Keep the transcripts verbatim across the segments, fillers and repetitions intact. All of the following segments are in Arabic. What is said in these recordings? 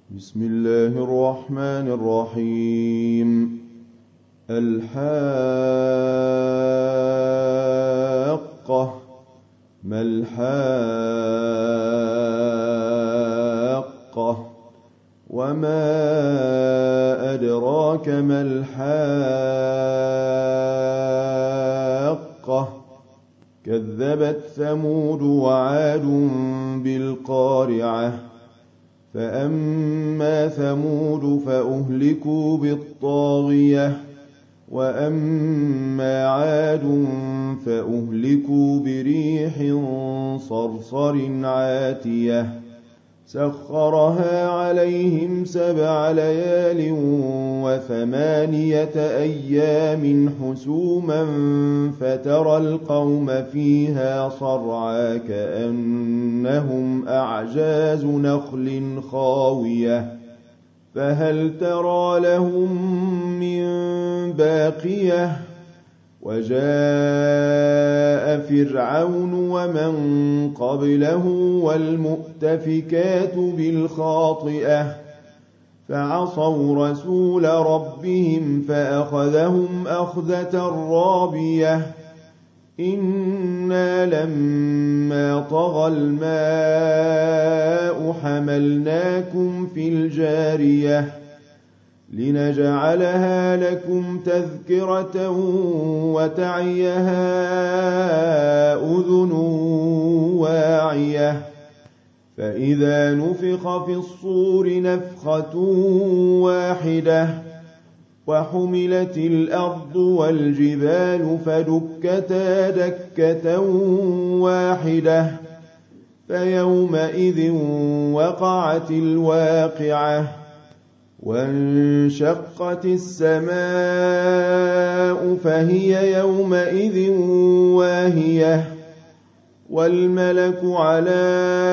بسم الله الرحمن الرحيم. الحاقة. ما الحاقة؟ وما أدراك ما الحاقة؟ كذبت ثمود وعاد بالقارعة. فأما ثمود فأهلكوا بالطاغية، وأما عاد فأهلكوا بريح صرصر عاتية سخرها عليهم سبع ليال وثمانية أيام حسوما فترى القوم فيها صرعى كأنهم أعجاز نخل خاوية فهل ترى لهم من باقية. وجاء فرعون ومن قبله والمؤتفكات بالخاطئة فعصوا رسول ربهم فأخذهم أخذة رابية. إنا لما طغى الماء حملناكم في الجارية لنجعلها لكم تذكرة وتعيها أذن واعية. فإذا نفخ في الصور نفخة واحدة وحملت الأرض والجبال فدكتا دكة واحدة فيومئذ وقعت الواقعة وانشقت السماء فهي يومئذ واهية والملك على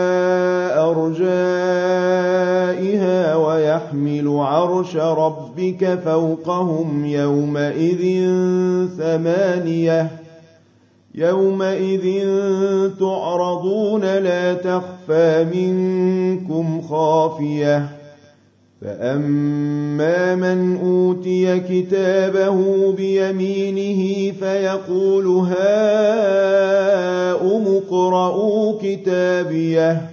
أرجائها ويحمل عرش ربك فوقهم يومئذ ثمانية يومئذ تعرضون لا تخفى منكم خافية. فأما من أوتي كتابه بيمينه فيقول هاؤم اقرءوا كتابيه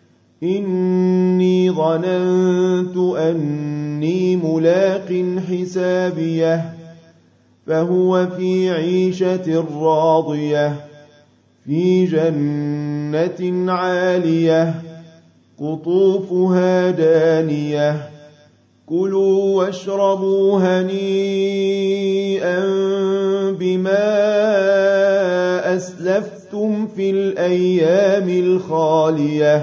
إني ظننت أني ملاق حسابيه فهو في عيشة راضية في جنة عالية قطوفها دانية. كلوا واشربوا هنيئا بما أسلفتم في الأيام الخالية.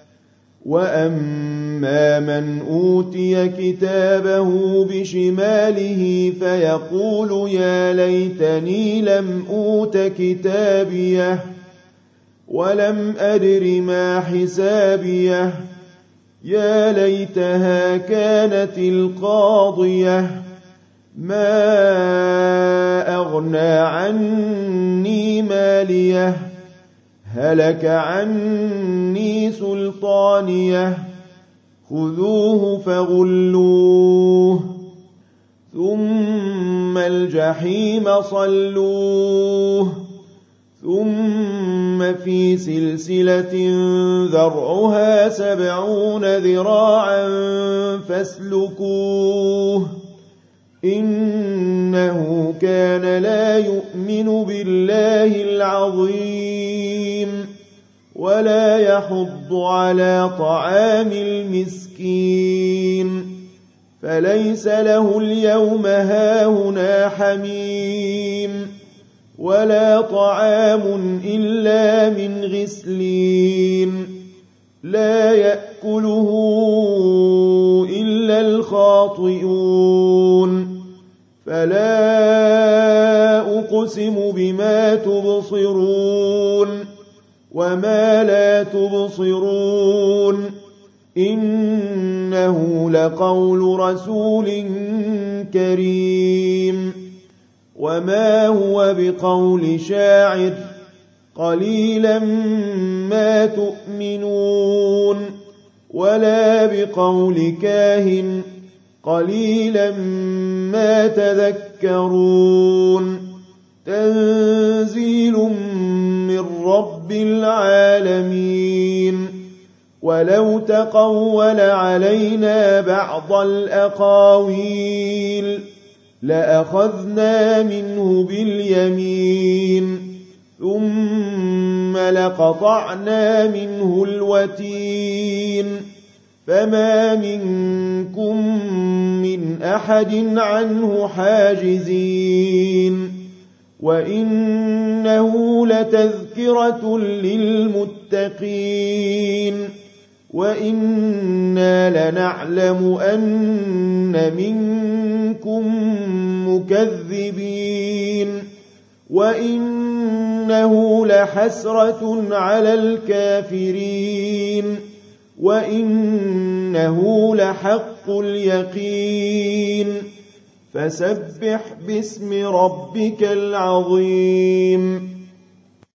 وأما من أوتي كتابه بشماله فيقول يا ليتني لم أوت كتابيه ولم أدر ما حسابيه يا ليتها كانت القاضية ما أغنى عني ماليه هلك عني سلطانيه خذوه فغلوه ثم الجحيم صلوه ثم في سلسلة ذرعها سبعون ذراعا فاسلكوه إنه كان لا يؤمن بالله العظيم ولا يحض على طعام المسكين فليس له اليوم هاهنا حميم ولا طعام إلا من غسلين لا يأكله إلا الخاطئون. فلا أقسم بما تبصرون وما لا تبصرون إنه لقول رسول كريم وما هو بقول شاعر قليلا ما تؤمنون ولا بقول كاهن قليلا ما تذكرون تنزيل من رب العالمين ولو تقول علينا بعض الأقاويل لأخذنا منه باليمين ثم لقطعنا منه الوتين فما منكم من أحد عنه حاجزين وإنه لتذكرة للمتقين وإنا لنعلم أن منكم مكذبين وإنه لحسرة على الكافرين وإنه لحق اليقين فسبح باسم ربك العظيم